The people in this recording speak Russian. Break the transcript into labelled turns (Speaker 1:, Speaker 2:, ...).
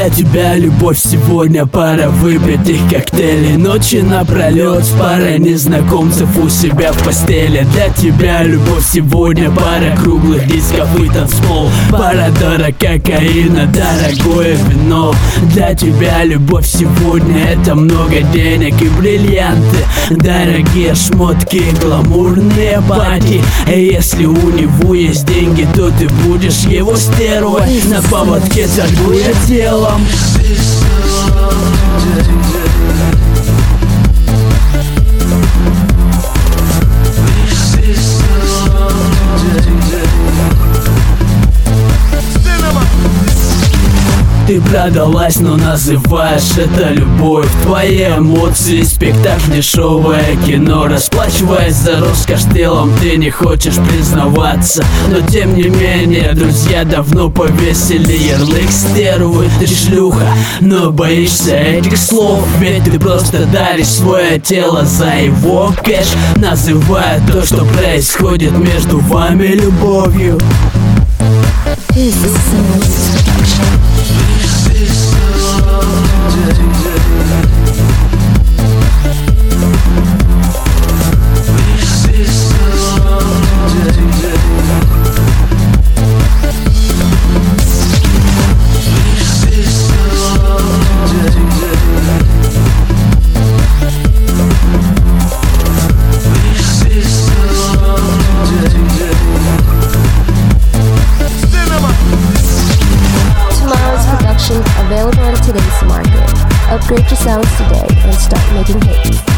Speaker 1: Для тебя любовь сегодня пара выпитых коктейлей, ночи напролет с парой незнакомцев у себя в постели. Для тебя любовь сегодня пара круглых дисков и танцпол, пара дара кокаина, дорогое вино. Для тебя любовь сегодня это много денег и бриллианты, дорогие шмотки, гламурные пати. И если у него есть деньги, то ты будешь его стервой, на поводке торгуя телом. Ты продалась, но называешь это любовь. Твои эмоции, спектакль, дешевое кино. Расплачиваясь за роскошь телом, ты не хочешь признаваться. Но тем не менее, друзья давно повесили ярлык стервы. Ты шлюха, но боишься этих слов, ведь ты просто даришь свое тело за его кэш, называя то, что происходит между вами, любовью.
Speaker 2: Available on today's market. Upgrade your sounds today and start making hits.